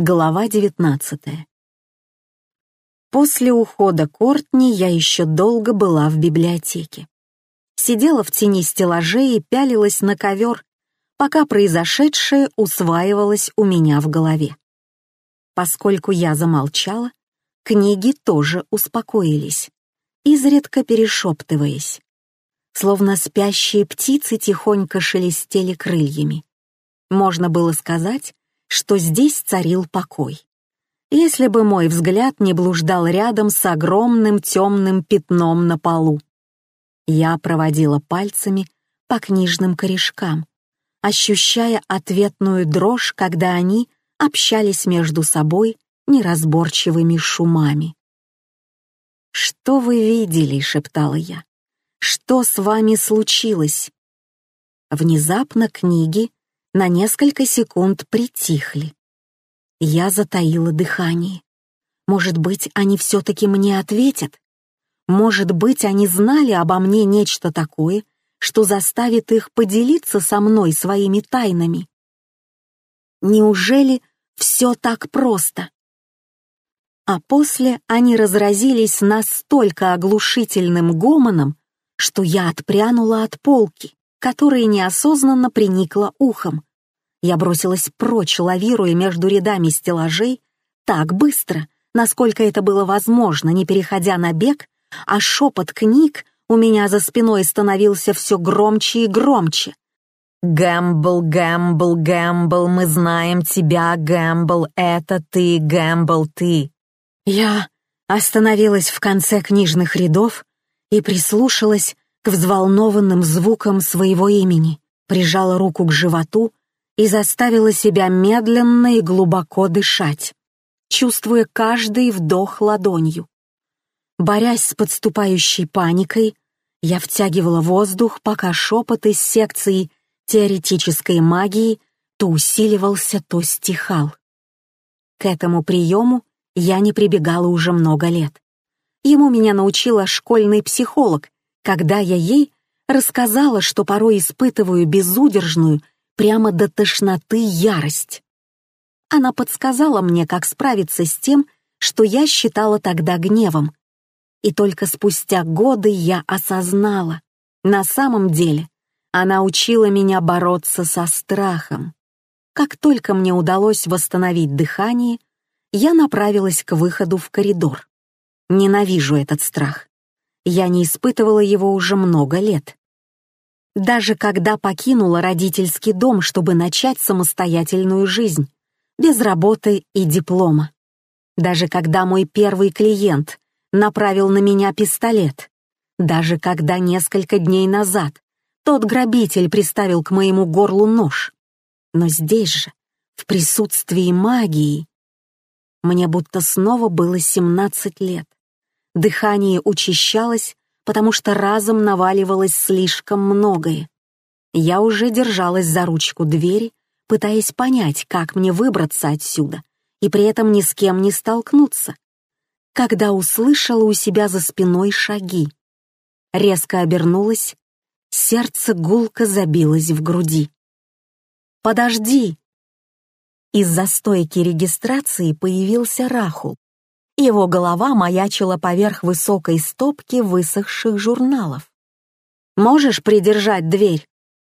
Глава 19. После ухода Кортни я еще долго была в библиотеке. Сидела в тени стеллажей и пялилась на ковер, пока произошедшее усваивалось у меня в голове. Поскольку я замолчала, книги тоже успокоились, изредка перешептываясь. Словно спящие птицы тихонько шелестели крыльями. Можно было сказать, что здесь царил покой. Если бы мой взгляд не блуждал рядом с огромным темным пятном на полу. Я проводила пальцами по книжным корешкам, ощущая ответную дрожь, когда они общались между собой неразборчивыми шумами. «Что вы видели?» — шептала я. «Что с вами случилось?» Внезапно книги на несколько секунд притихли. Я затаила дыхание. Может быть, они все-таки мне ответят? Может быть, они знали обо мне нечто такое, что заставит их поделиться со мной своими тайнами? Неужели все так просто? А после они разразились настолько оглушительным гомоном, что я отпрянула от полки, которая неосознанно приникла ухом. Я бросилась прочь, лавируя между рядами стеллажей, так быстро, насколько это было возможно, не переходя на бег, а шепот книг у меня за спиной становился все громче и громче. «Гэмбл, Гэмбл, Гэмбл, мы знаем тебя, Гэмбл, это ты, Гэмбл, ты». Я остановилась в конце книжных рядов и прислушалась к взволнованным звукам своего имени, прижала руку к животу и заставила себя медленно и глубоко дышать, чувствуя каждый вдох ладонью. Борясь с подступающей паникой, я втягивала воздух, пока шепот из секции теоретической магии то усиливался, то стихал. К этому приему я не прибегала уже много лет. Ему меня научила школьный психолог, когда я ей рассказала, что порой испытываю безудержную, прямо до тошноты ярость. Она подсказала мне, как справиться с тем, что я считала тогда гневом. И только спустя годы я осознала, на самом деле, она учила меня бороться со страхом. Как только мне удалось восстановить дыхание, я направилась к выходу в коридор. Ненавижу этот страх. Я не испытывала его уже много лет. Даже когда покинула родительский дом, чтобы начать самостоятельную жизнь, без работы и диплома. Даже когда мой первый клиент направил на меня пистолет. Даже когда несколько дней назад тот грабитель приставил к моему горлу нож. Но здесь же, в присутствии магии, мне будто снова было 17 лет. Дыхание учащалось, потому что разом наваливалось слишком многое. Я уже держалась за ручку двери, пытаясь понять, как мне выбраться отсюда, и при этом ни с кем не столкнуться, когда услышала у себя за спиной шаги. Резко обернулась, сердце гулко забилось в груди. «Подожди!» Из-за стойки регистрации появился Рахул. Его голова маячила поверх высокой стопки высохших журналов. «Можешь придержать дверь?»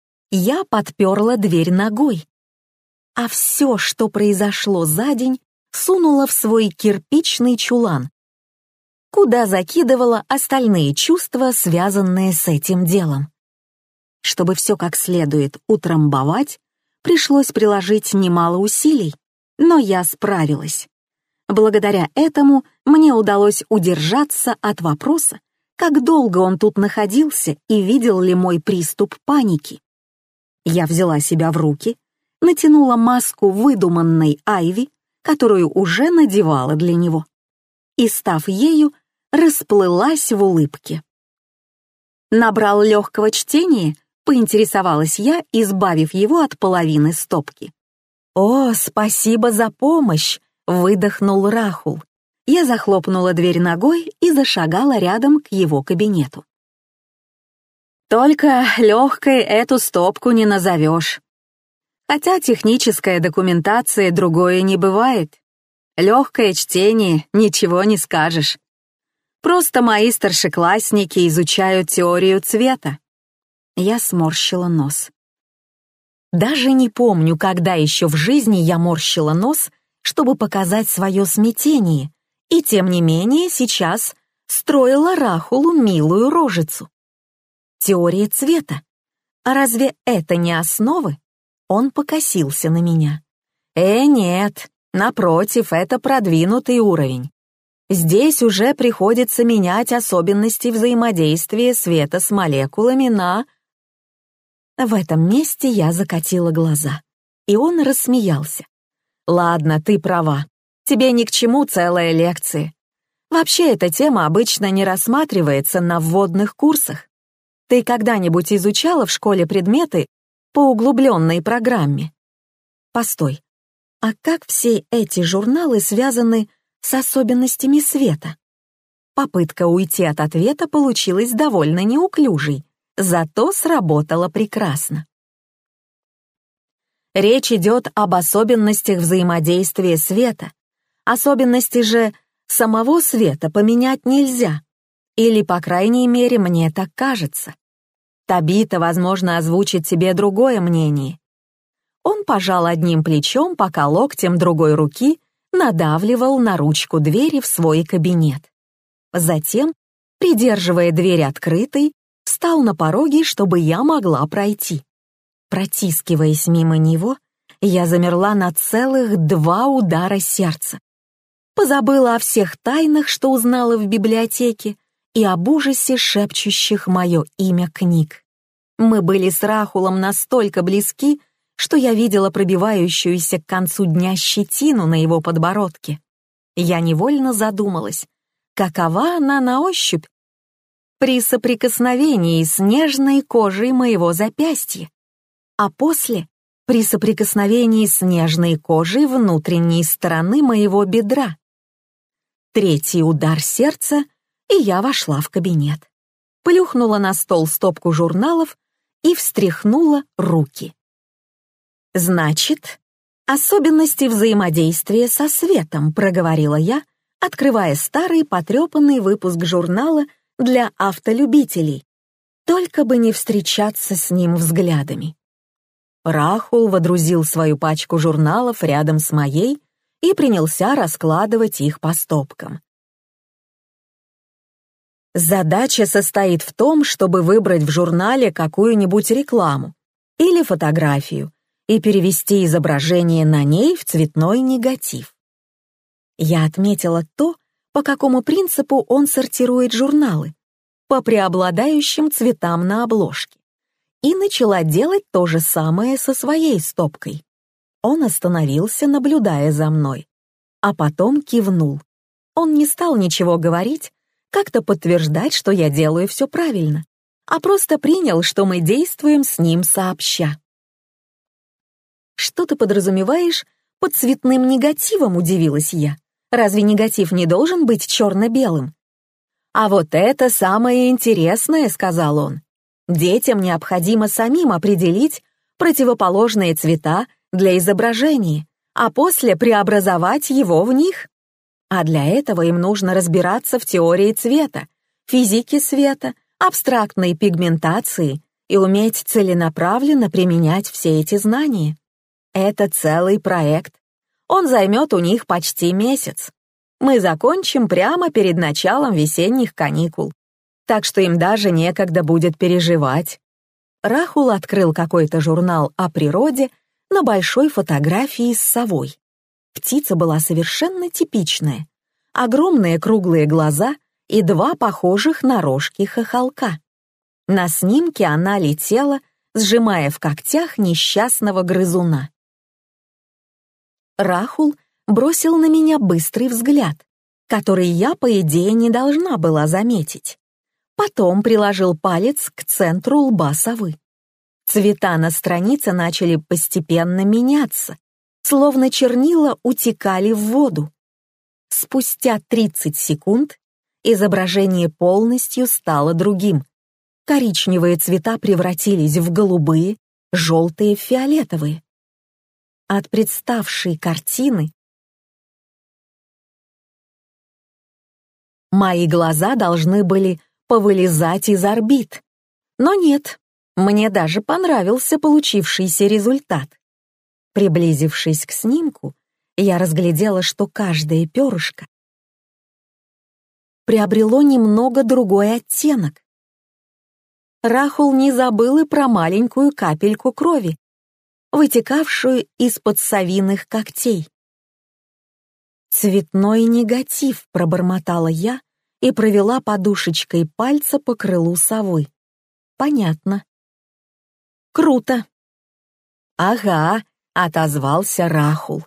Я подперла дверь ногой. А все, что произошло за день, сунула в свой кирпичный чулан, куда закидывала остальные чувства, связанные с этим делом. Чтобы все как следует утрамбовать, пришлось приложить немало усилий, но я справилась. Благодаря этому мне удалось удержаться от вопроса, как долго он тут находился и видел ли мой приступ паники. Я взяла себя в руки, натянула маску выдуманной Айви, которую уже надевала для него, и, став ею, расплылась в улыбке. «Набрал легкого чтения?» — поинтересовалась я, избавив его от половины стопки. «О, спасибо за помощь!» — выдохнул Рахул. Я захлопнула дверь ногой и зашагала рядом к его кабинету. «Только легкой эту стопку не назовешь. Хотя техническая документация другое не бывает. Легкое чтение, ничего не скажешь. Просто мои старшеклассники изучают теорию цвета. Я сморщила нос. Даже не помню, когда еще в жизни я морщила нос, чтобы показать свое смятение, и тем не менее сейчас строила Рахулу милую рожицу. Теория цвета. А разве это не основы? Он покосился на меня. Нет, напротив, это продвинутый уровень. Здесь уже приходится менять особенности взаимодействия света с молекулами на... В этом месте я закатила глаза, и он рассмеялся. «Ладно, ты права. Тебе ни к чему целая лекция. Вообще эта тема обычно не рассматривается на вводных курсах. Ты когда-нибудь изучала в школе предметы по углубленной программе? Постой, а как все эти журналы связаны с особенностями света?» Попытка уйти от ответа получилась довольно неуклюжей, зато сработала прекрасно. Речь идет об особенностях взаимодействия света. Особенности же самого света поменять нельзя. Или, по крайней мере, мне так кажется. Табита, возможно, озвучит тебе другое мнение. Он пожал одним плечом, пока локтем другой руки надавливал на ручку двери в свой кабинет. Затем, придерживая дверь открытой, встал на пороге, чтобы я могла пройти. Протискиваясь мимо него, я замерла на целых 2 удара сердца. Позабыла о всех тайнах, что узнала в библиотеке, и об ужасе шепчущих мое имя книг. Мы были с Рахулом настолько близки, что я видела пробивающуюся к концу дня щетину на его подбородке. Я невольно задумалась, какова она на ощупь при соприкосновении с нежной кожей моего запястья, а после — при соприкосновении с нежной кожей внутренней стороны моего бедра. 3-й удар сердца, и я вошла в кабинет. Плюхнула на стол стопку журналов и встряхнула руки. «Значит, особенности взаимодействия со светом», — проговорила я, открывая старый потрепанный выпуск журнала для автолюбителей, только бы не встречаться с ним взглядами. Рахул водрузил свою пачку журналов рядом с моей и принялся раскладывать их по стопкам. Задача состоит в том, чтобы выбрать в журнале какую-нибудь рекламу или фотографию и перевести изображение на ней в цветной негатив. Я отметила то, по какому принципу он сортирует журналы, по преобладающим цветам на обложке, и начала делать то же самое со своей стопкой. Он остановился, наблюдая за мной, а потом кивнул. Он не стал ничего говорить, как-то подтверждать, что я делаю все правильно, а просто принял, что мы действуем с ним сообща. «Что ты подразумеваешь под цветным негативом?» — удивилась я. «Разве негатив не должен быть черно-белым?» «А вот это самое интересное», — сказал он. «Детям необходимо самим определить противоположные цвета для изображения, а после преобразовать его в них. А для этого им нужно разбираться в теории цвета, физике света, абстрактной пигментации и уметь целенаправленно применять все эти знания. Это целый проект. Он займет у них почти месяц. Мы закончим прямо перед началом весенних каникул, так что им даже некогда будет переживать». Рахул открыл какой-то журнал о природе на большой фотографии с совой. Птица была совершенно типичная. Огромные круглые глаза и 2 похожих на рожки хохолка. На снимке она летела, сжимая в когтях несчастного грызуна. Рахул бросил на меня быстрый взгляд, который я, по идее, не должна была заметить. Потом приложил палец к центру лба совы. Цвета на странице начали постепенно меняться, словно чернила утекали в воду. Спустя 30 секунд изображение полностью стало другим. Коричневые цвета превратились в голубые, желтые, фиолетовые. От представшей картины Мои глаза должны были повылезать из орбит. Но нет, мне даже понравился получившийся результат. Приблизившись к снимку, я разглядела, что каждое перышко приобрело немного другой оттенок. Рахул не забыл и про маленькую капельку крови, вытекавшую из-под совиных когтей. «Цветной негатив», — пробормотала я и провела подушечкой пальца по крылу совы. «Понятно». «Круто». «Ага», — отозвался Рахул.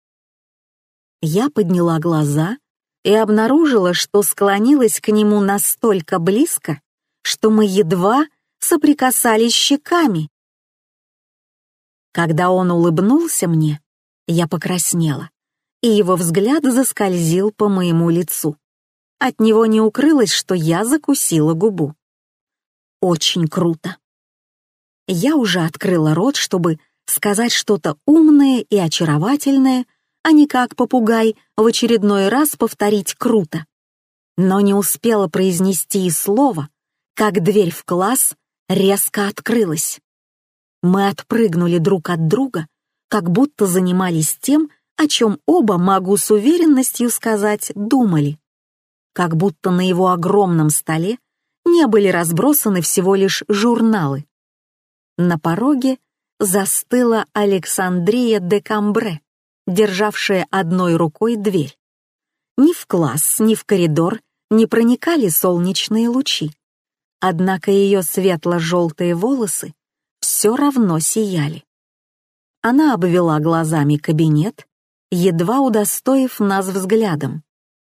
Я подняла глаза и обнаружила, что склонилась к нему настолько близко, что мы едва соприкасались щеками. Когда он улыбнулся мне, я покраснела, и его взгляд заскользил по моему лицу. От него не укрылось, что я закусила губу. Очень круто. Я уже открыла рот, чтобы сказать что-то умное и очаровательное, а не как попугай в очередной раз повторить «круто». Но не успела произнести и слова, как дверь в класс резко открылась. Мы отпрыгнули друг от друга, как будто занимались тем, о чем оба, могу с уверенностью сказать, думали. Как будто на его огромном столе не были разбросаны всего лишь журналы. На пороге застыла Александрия де Камбре, державшая одной рукой дверь. Ни в класс, ни в коридор не проникали солнечные лучи, однако ее светло-желтые волосы все равно сияли. Она обвела глазами кабинет, едва удостоив нас взглядом.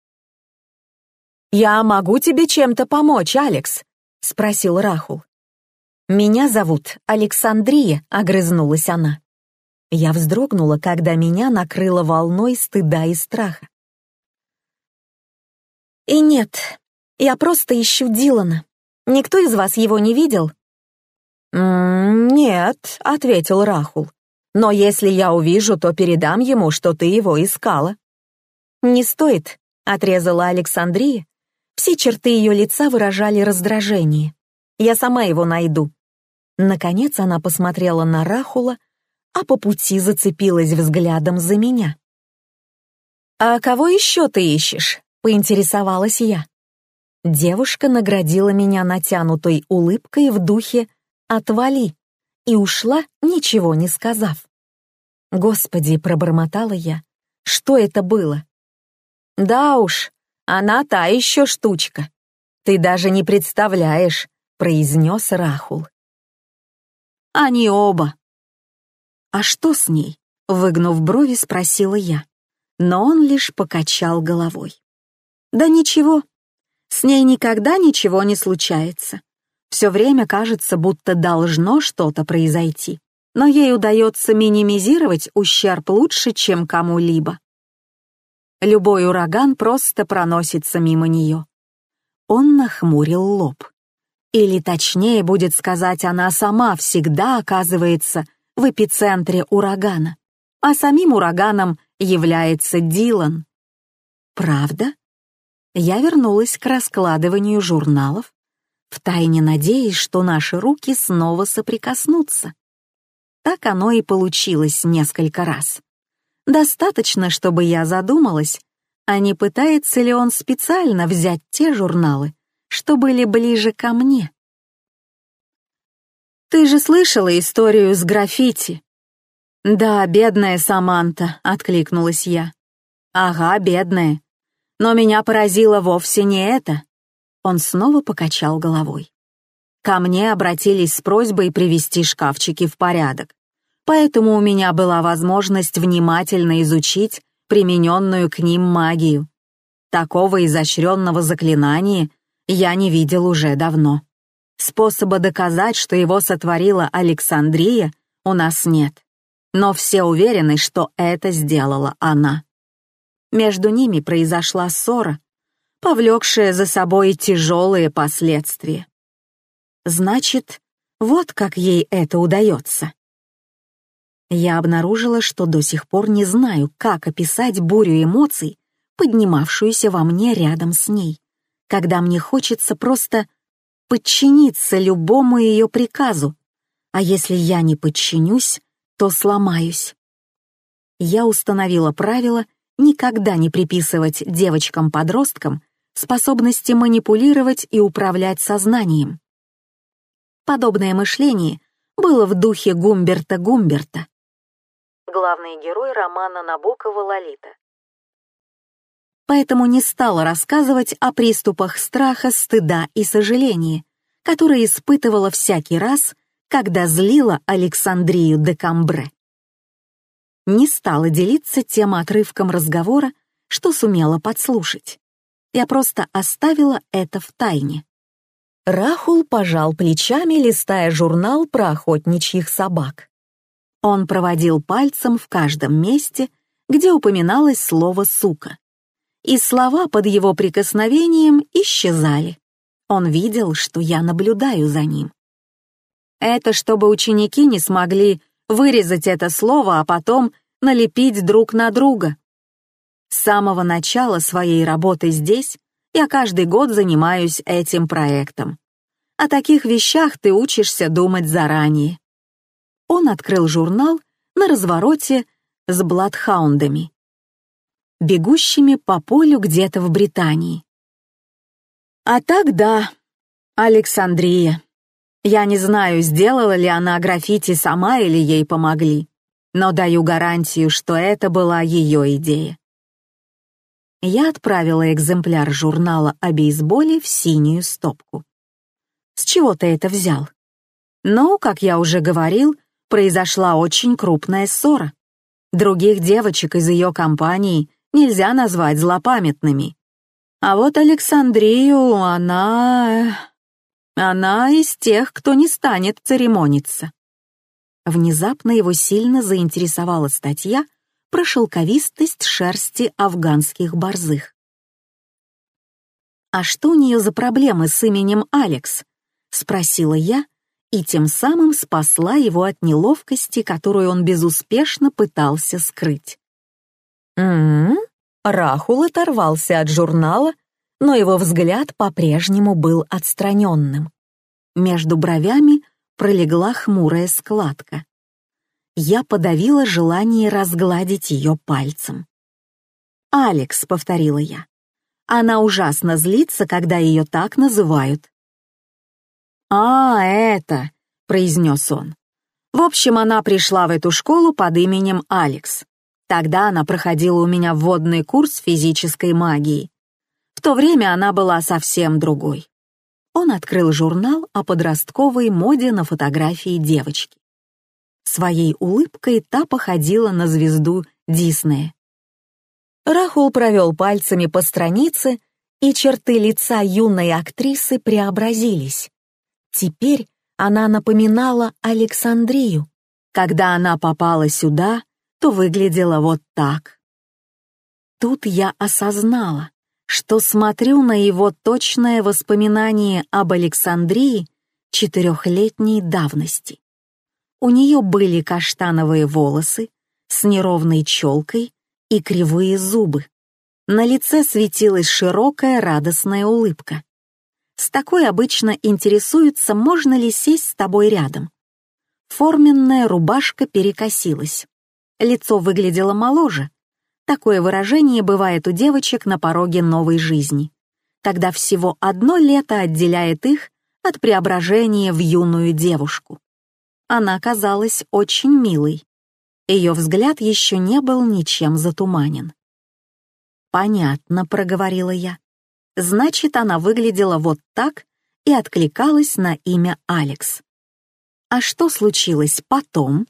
«Я могу тебе чем-то помочь, Алекс?» — спросил Рахул. «Меня зовут Александрия», — огрызнулась она. Я вздрогнула, когда меня накрыло волной стыда и страха. «И нет, я просто ищу Дилана. Никто из вас его не видел?» «Нет», — ответил Рахул. «Но если я увижу, то передам ему, что ты его искала». «Не стоит», — отрезала Александрия. Все черты ее лица выражали раздражение. «Я сама его найду». Наконец она посмотрела на Рахула, а по пути зацепилась взглядом за меня. «А кого еще ты ищешь?» — поинтересовалась я. Девушка наградила меня натянутой улыбкой в духе «отвали» и ушла, ничего не сказав. «Господи», — пробормотала я, — «что это было?» «Да уж, она та еще штучка. Ты даже не представляешь», — произнес Рахул. «Они оба». «А что с ней?» — выгнув брови, спросила я, но он лишь покачал головой. «Да ничего, с ней никогда ничего не случается. Все время кажется, будто должно что-то произойти, но ей удается минимизировать ущерб лучше, чем кому-либо. Любой ураган просто проносится мимо нее». Он нахмурил лоб. Или точнее будет сказать, она сама всегда оказывается в эпицентре урагана, а самим ураганом является Дилан. Правда? Я вернулась к раскладыванию журналов, втайне надеясь, что наши руки снова соприкоснутся. Так оно и получилось несколько раз. Достаточно, чтобы я задумалась, а не пытается ли он специально взять те журналы, что были ближе ко мне. «Ты же слышала историю с граффити?» «Да, бедная Саманта», — откликнулась я. «Ага, бедная. Но меня поразило вовсе не это». Он снова покачал головой. «Ко мне обратились с просьбой привести шкафчики в порядок, поэтому у меня была возможность внимательно изучить примененную к ним магию. Такого изощренного заклинания я не видел уже давно. Способа доказать, что его сотворила Александрия, у нас нет. Но все уверены, что это сделала она». Между ними произошла ссора, повлекшая за собой тяжелые последствия. Значит, вот как ей это удается. Я обнаружила, что до сих пор не знаю, как описать бурю эмоций, поднимавшуюся во мне рядом с ней, когда мне хочется просто подчиниться любому ее приказу, а если я не подчинюсь, то сломаюсь. Я установила правило никогда не приписывать девочкам-подросткам способности манипулировать и управлять сознанием. Подобное мышление было в духе Гумберта Гумберта. Главный герой романа Набокова «Лолита». Поэтому не стала рассказывать о приступах страха, стыда и сожаления, которые испытывала всякий раз, когда злила Александрию де Камбре. Не стала делиться тем отрывком разговора, что сумела подслушать. Я просто оставила это в тайне. Рахул пожал плечами, листая журнал про охотничьих собак. Он проводил пальцем в каждом месте, где упоминалось слово «сука». И слова под его прикосновением исчезали. Он видел, что я наблюдаю за ним. Это чтобы ученики не смогли вырезать это слово, а потом налепить друг на друга. С самого начала своей работы здесь я каждый год занимаюсь этим проектом. О таких вещах ты учишься думать заранее. Он открыл журнал на развороте с бладхаундами, бегущими по полю где-то в Британии. А так да, Александрия. Я не знаю, сделала ли она граффити сама или ей помогли, но даю гарантию, что это была ее идея. Я отправила экземпляр журнала о бейсболе в синюю стопку. С чего ты это взял? Ну, как я уже говорил, произошла очень крупная ссора. Других девочек из ее компании нельзя назвать злопамятными. А вот Александрию, она из тех, кто не станет церемониться. Внезапно его сильно заинтересовала статья про шелковистость шерсти афганских борзых. «А что у нее за проблемы с именем Алекс?» — спросила я, и тем самым спасла его от неловкости, которую он безуспешно пытался скрыть. Рахул оторвался от журнала, но его взгляд по-прежнему был отстраненным. Между бровями пролегла хмурая складка. Я подавила желание разгладить ее пальцем. «Алекс», — повторила я. Она ужасно злится, когда ее так называют. «А, это», — произнес он. «В общем, она пришла в эту школу под именем Алекс. Тогда она проходила у меня вводный курс физической магии. В то время она была совсем другой». Он открыл журнал о подростковой моде на фотографии девочки. Своей улыбкой та походила на звезду Диснея. Рахул провел пальцами по странице, и черты лица юной актрисы преобразились. Теперь она напоминала Александрию. Когда она попала сюда, то выглядела вот так. Тут я осознала, что смотрю на его точное воспоминание об Александрии 4-летней давности. У нее были каштановые волосы с неровной челкой и кривые зубы. На лице светилась широкая радостная улыбка. С такой обычно интересуются, можно ли сесть с тобой рядом. Форменная рубашка перекосилась. Лицо выглядело моложе. Такое выражение бывает у девочек на пороге новой жизни, когда всего одно лето отделяет их от преображения в юную девушку. Она казалась очень милой. Ее взгляд еще не был ничем затуманен. «Понятно», — проговорила я. «Значит, она выглядела вот так и откликалась на имя Алекс. А что случилось потом?»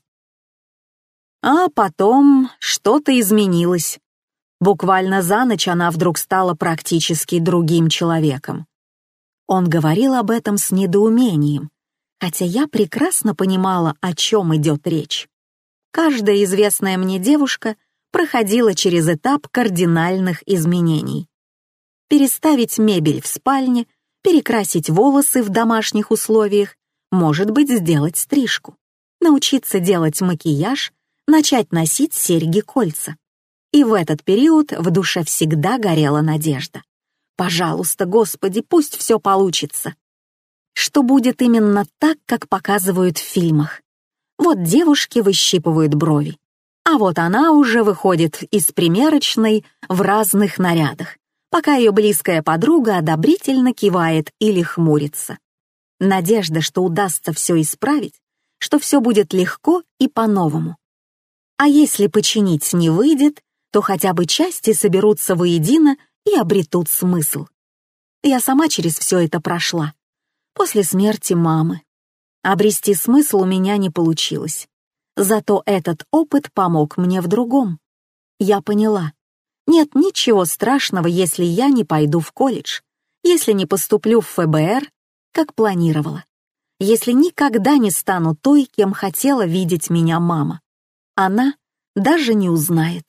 А потом что-то изменилось. Буквально за ночь она вдруг стала практически другим человеком. Он говорил об этом с недоумением, хотя я прекрасно понимала, о чем идет речь. Каждая известная мне девушка проходила через этап кардинальных изменений. Переставить мебель в спальне, перекрасить волосы в домашних условиях, может быть, сделать стрижку, научиться делать макияж, начать носить серьги-кольца. И в этот период в душе всегда горела надежда. Пожалуйста, Господи, пусть все получится. Что будет именно так, как показывают в фильмах. Вот девушки выщипывают брови, а вот она уже выходит из примерочной в разных нарядах, пока ее близкая подруга одобрительно кивает или хмурится. Надежда, что удастся все исправить, что все будет легко и по-новому. А если починить не выйдет, то хотя бы части соберутся воедино и обретут смысл. Я сама через все это прошла. После смерти мамы. Обрести смысл у меня не получилось. Зато этот опыт помог мне в другом. Я поняла. Нет ничего страшного, если я не пойду в колледж, если не поступлю в ФБР, как планировала, если никогда не стану той, кем хотела видеть меня мама. Она даже не узнает.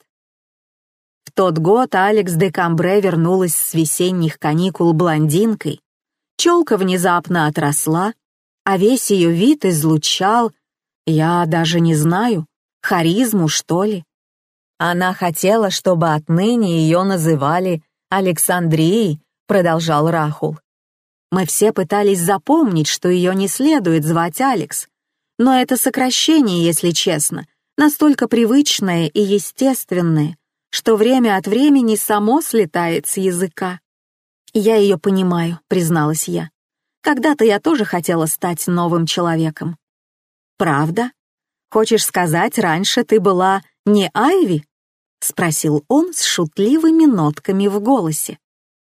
В тот год Алекс де Камбре вернулась с весенних каникул блондинкой. Челка внезапно отросла, а весь ее вид излучал, я даже не знаю, харизму, что ли. Она хотела, чтобы отныне ее называли Александрией, продолжал Рахул. Мы все пытались запомнить, что ее не следует звать Алекс, но это сокращение, если честно, настолько привычное и естественное, что время от времени само слетает с языка. «Я ее понимаю», — призналась я. «Когда-то я тоже хотела стать новым человеком». «Правда? Хочешь сказать, раньше ты была не Айви?» — спросил он с шутливыми нотками в голосе.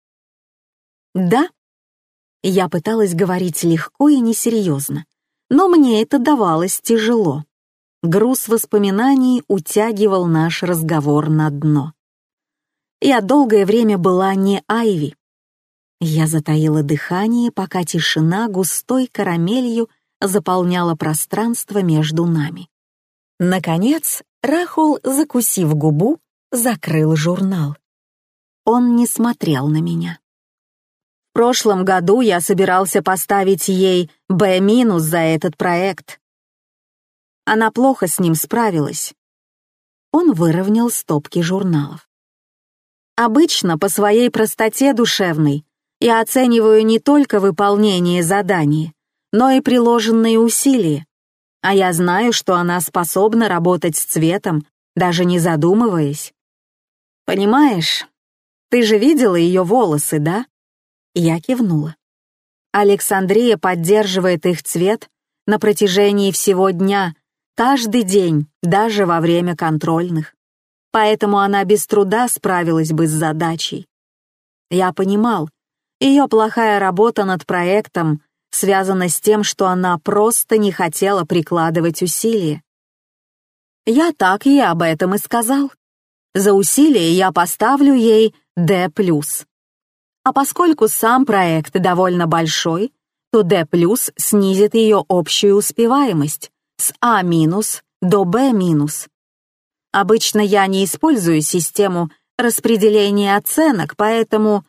«Да». Я пыталась говорить легко и несерьезно, но мне это давалось тяжело. Груз воспоминаний утягивал наш разговор на дно. Я долгое время была не Айви. Я затаила дыхание, пока тишина густой карамелью заполняла пространство между нами. Наконец, Рахул, закусив губу, закрыл журнал. Он не смотрел на меня. В прошлом году я собирался поставить ей Б- за этот проект. Она плохо с ним справилась. Он выровнял стопки журналов. Обычно по своей простоте душевной я оцениваю не только выполнение задания, но и приложенные усилия. А я знаю, что она способна работать с цветом, даже не задумываясь. Понимаешь, ты же видела ее волосы, да? Я кивнула. Александрия поддерживает их цвет на протяжении всего дня, каждый день, даже во время контрольных. Поэтому она без труда справилась бы с задачей. Я понимал, ее плохая работа над проектом связана с тем, что она просто не хотела прикладывать усилия. Я так ей об этом и сказал. За усилия я поставлю ей D+. А поскольку сам проект довольно большой, то D+ снизит ее общую успеваемость с А- до Б-. Обычно я не использую систему распределения оценок, поэтому...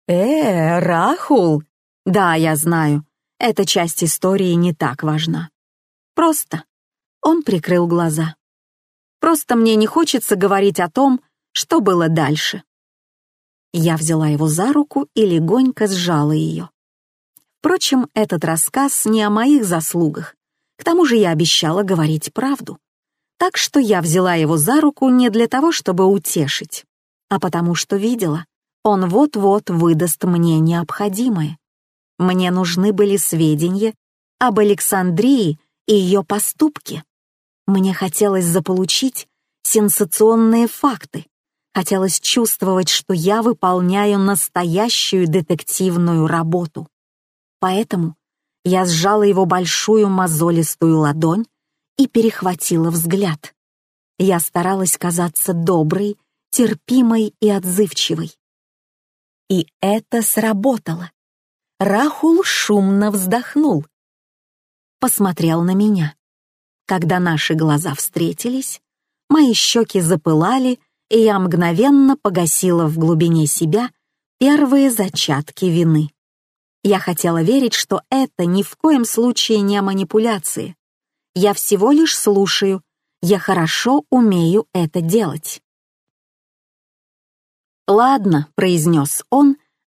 Рахул? Да, я знаю, эта часть истории не так важна. Просто... Он прикрыл глаза. Просто мне не хочется говорить о том, что было дальше. Я взяла его за руку и легонько сжала ее. Впрочем, этот рассказ не о моих заслугах. К тому же я обещала говорить правду. Так что я взяла его за руку не для того, чтобы утешить, а потому что видела, он вот-вот выдаст мне необходимое. Мне нужны были сведения об Александрии и ее поступке. Мне хотелось заполучить сенсационные факты. Хотелось чувствовать, что я выполняю настоящую детективную работу. Поэтому я сжала его большую мозолистую ладонь и перехватила взгляд. Я старалась казаться доброй, терпимой и отзывчивой. И это сработало. Рахул шумно вздохнул. Посмотрел на меня. Когда наши глаза встретились, мои щеки запылали, и я мгновенно погасила в глубине себя первые зачатки вины. Я хотела верить, что это ни в коем случае не манипуляции. Я всего лишь слушаю, я хорошо умею это делать. «Ладно», — произнес он,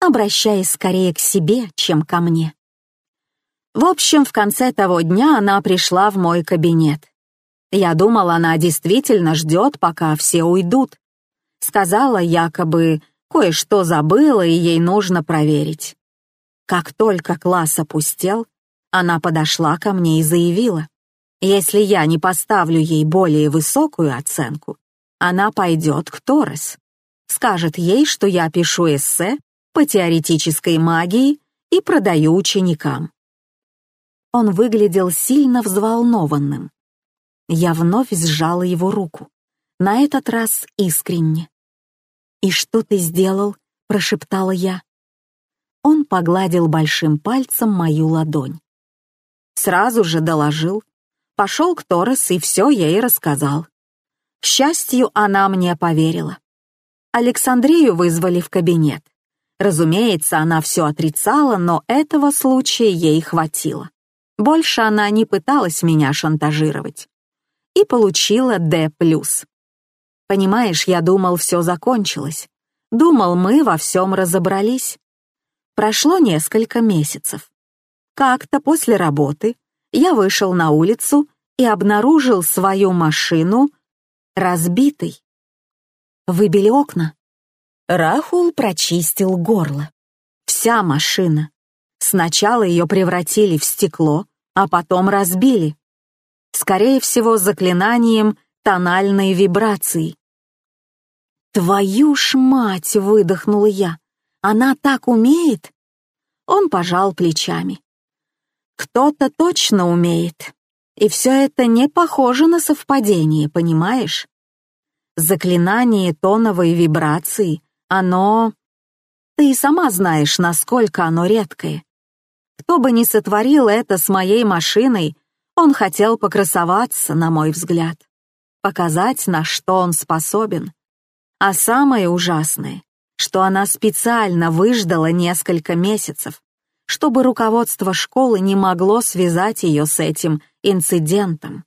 обращаясь скорее к себе, чем ко мне. В общем, в конце того дня она пришла в мой кабинет. Я думал, она действительно ждет, пока все уйдут. Сказала, якобы, кое-что забыла и ей нужно проверить. Как только класс опустел, она подошла ко мне и заявила, если я не поставлю ей более высокую оценку, она пойдет к Торрес, скажет ей, что я пишу эссе по теоретической магии и продаю ученикам. Он выглядел сильно взволнованным. Я вновь сжала его руку, на этот раз искренне. «И что ты сделал?» — прошептала я. Он погладил большим пальцем мою ладонь. Сразу же доложил. Пошел к Торрес и все ей рассказал. К счастью, она мне поверила. Александрию вызвали в кабинет. Разумеется, она все отрицала, но этого случая ей хватило. Больше она не пыталась меня шантажировать. И получила D+. Понимаешь, я думал, все закончилось. Думал, мы во всем разобрались. Прошло несколько месяцев. Как-то после работы я вышел на улицу и обнаружил свою машину разбитой. Выбили окна. Рахул прочистил горло. Вся машина. Сначала ее превратили в стекло, а потом разбили. Скорее всего, заклинанием тональной вибрации. «Твою ж мать!» — выдохнула я. «Она так умеет?» Он пожал плечами. «Кто-то точно умеет. И все это не похоже на совпадение, понимаешь? Заклинание тоновой вибрации, оно... Ты и сама знаешь, насколько оно редкое. Кто бы ни сотворил это с моей машиной, он хотел покрасоваться, на мой взгляд, показать, на что он способен. А самое ужасное, что она специально выждала несколько месяцев, чтобы руководство школы не могло связать ее с этим инцидентом.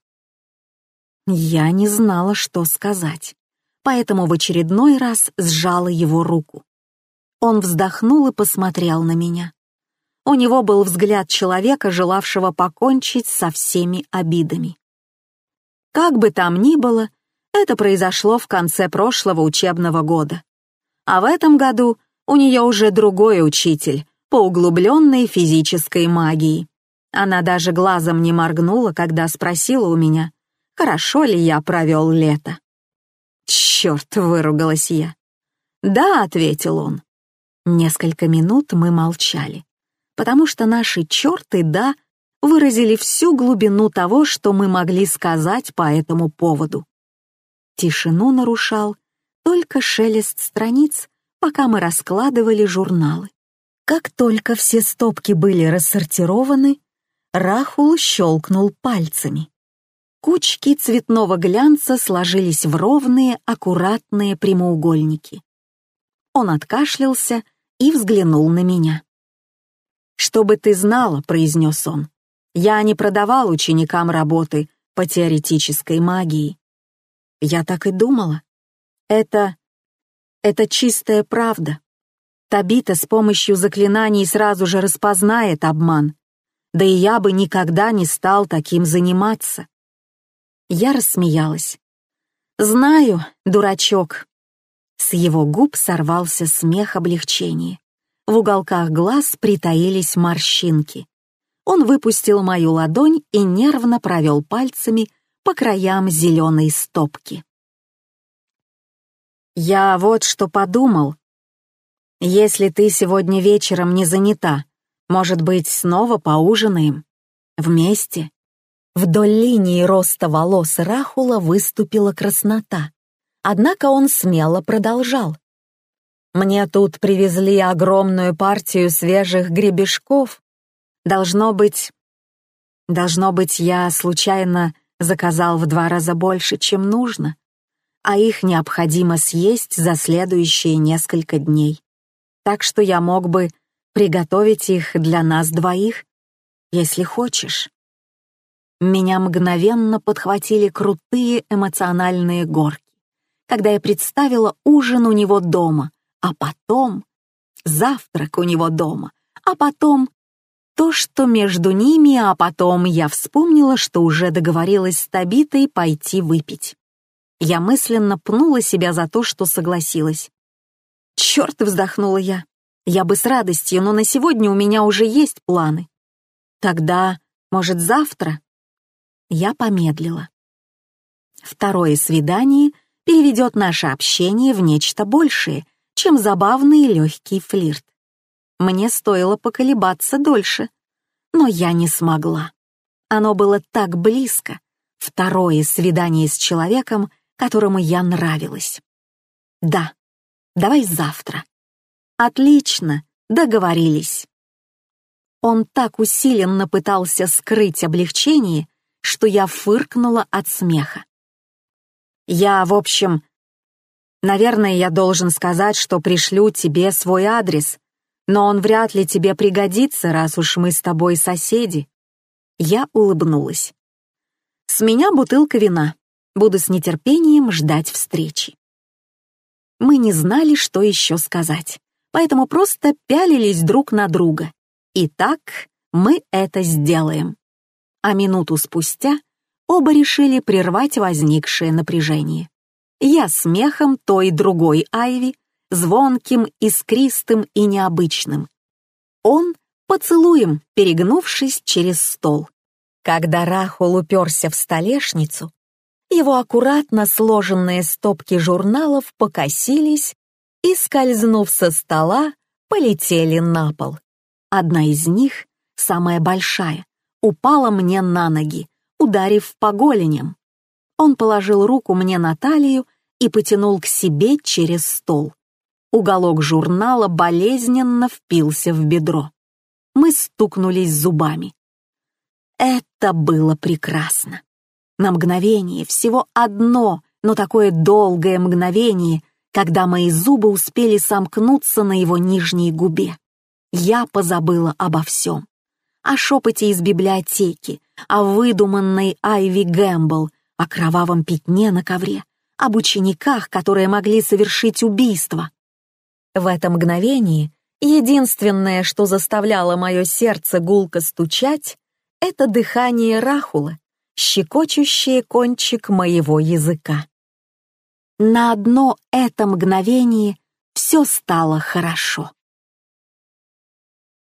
Я не знала, что сказать, поэтому в очередной раз сжала его руку. Он вздохнул и посмотрел на меня. У него был взгляд человека, желавшего покончить со всеми обидами. Как бы там ни было, это произошло в конце прошлого учебного года. А в этом году у нее уже другой учитель по углубленной физической магии. Она даже глазом не моргнула, когда спросила у меня, хорошо ли я провел лето. «Черт!» — выругалась я. «Да», — ответил он. Несколько минут мы молчали, потому что наши «черты, да» выразили всю глубину того, что мы могли сказать по этому поводу. Тишину нарушал только шелест страниц, пока мы раскладывали журналы. Как только все стопки были рассортированы, Рахул щелкнул пальцами. Кучки цветного глянца сложились в ровные, аккуратные прямоугольники. Он откашлялся и взглянул на меня. «Чтобы ты знала», — произнес он, — «я не продавал ученикам работы по теоретической магии». Я так и думала. Это чистая правда. Табита с помощью заклинаний сразу же распознает обман. Да и я бы никогда не стал таким заниматься. Я рассмеялась. «Знаю, дурачок». С его губ сорвался смех облегчения. В уголках глаз притаились морщинки. Он выпустил мою ладонь и нервно провел пальцами по краям зеленой стопки. «Я вот что подумал. Если ты сегодня вечером не занята, может быть, снова поужинаем? Вместе?» Вдоль линии роста волос Рахула выступила краснота. Однако он смело продолжал. «Мне тут привезли огромную партию свежих гребешков. Должно быть, я случайно заказал в 2 раза больше, чем нужно, а их необходимо съесть за следующие несколько дней. Так что я мог бы приготовить их для нас двоих, если хочешь». Меня мгновенно подхватили крутые эмоциональные горки, когда я представила ужин у него дома, а потом завтрак у него дома, а потом то, что между ними, а потом я вспомнила, что уже договорилась с Табитой пойти выпить. Я мысленно пнула себя за то, что согласилась. «Черт!» — вздохнула я. «Я бы с радостью, но на сегодня у меня уже есть планы». «Тогда, может, завтра?» Я помедлила. Второе свидание переведет наше общение в нечто большее, чем забавный и легкий флирт. Мне стоило поколебаться дольше, но я не смогла. Оно было так близко. Второе свидание с человеком, которому я нравилась. «Да, давай завтра». «Отлично, договорились». Он так усиленно пытался скрыть облегчение, что я фыркнула от смеха. «В общем, наверное, я должен сказать, что пришлю тебе свой адрес, но он вряд ли тебе пригодится, раз уж мы с тобой соседи». Я улыбнулась. «С меня бутылка вина. Буду с нетерпением ждать встречи». Мы не знали, что еще сказать, поэтому просто пялились друг на друга. Итак, мы это сделаем. А минуту спустя оба решили прервать возникшее напряжение. Я смехом той и другой Айви, звонким, искристым и необычным. Он поцелуем, перегнувшись через стол. Когда Рахул уперся в столешницу, его аккуратно сложенные стопки журналов покосились и, скользнув со стола, полетели на пол. Одна из них, самая большая, упала мне на ноги, ударив по голеням. Он положил руку мне на талию и потянул к себе через стол. Уголок журнала болезненно впился в бедро. Мы стукнулись зубами. Это было прекрасно. На мгновение, всего одно, но такое долгое мгновение, когда мои зубы успели сомкнуться на его нижней губе. Я позабыла обо всем. О шепоте из библиотеки, о выдуманной Айви Гэмбл, о кровавом пятне на ковре, об учениках, которые могли совершить убийство. В это мгновение единственное, что заставляло мое сердце гулко стучать, это дыхание Рахула, щекочущее кончик моего языка. На одно это мгновение все стало хорошо.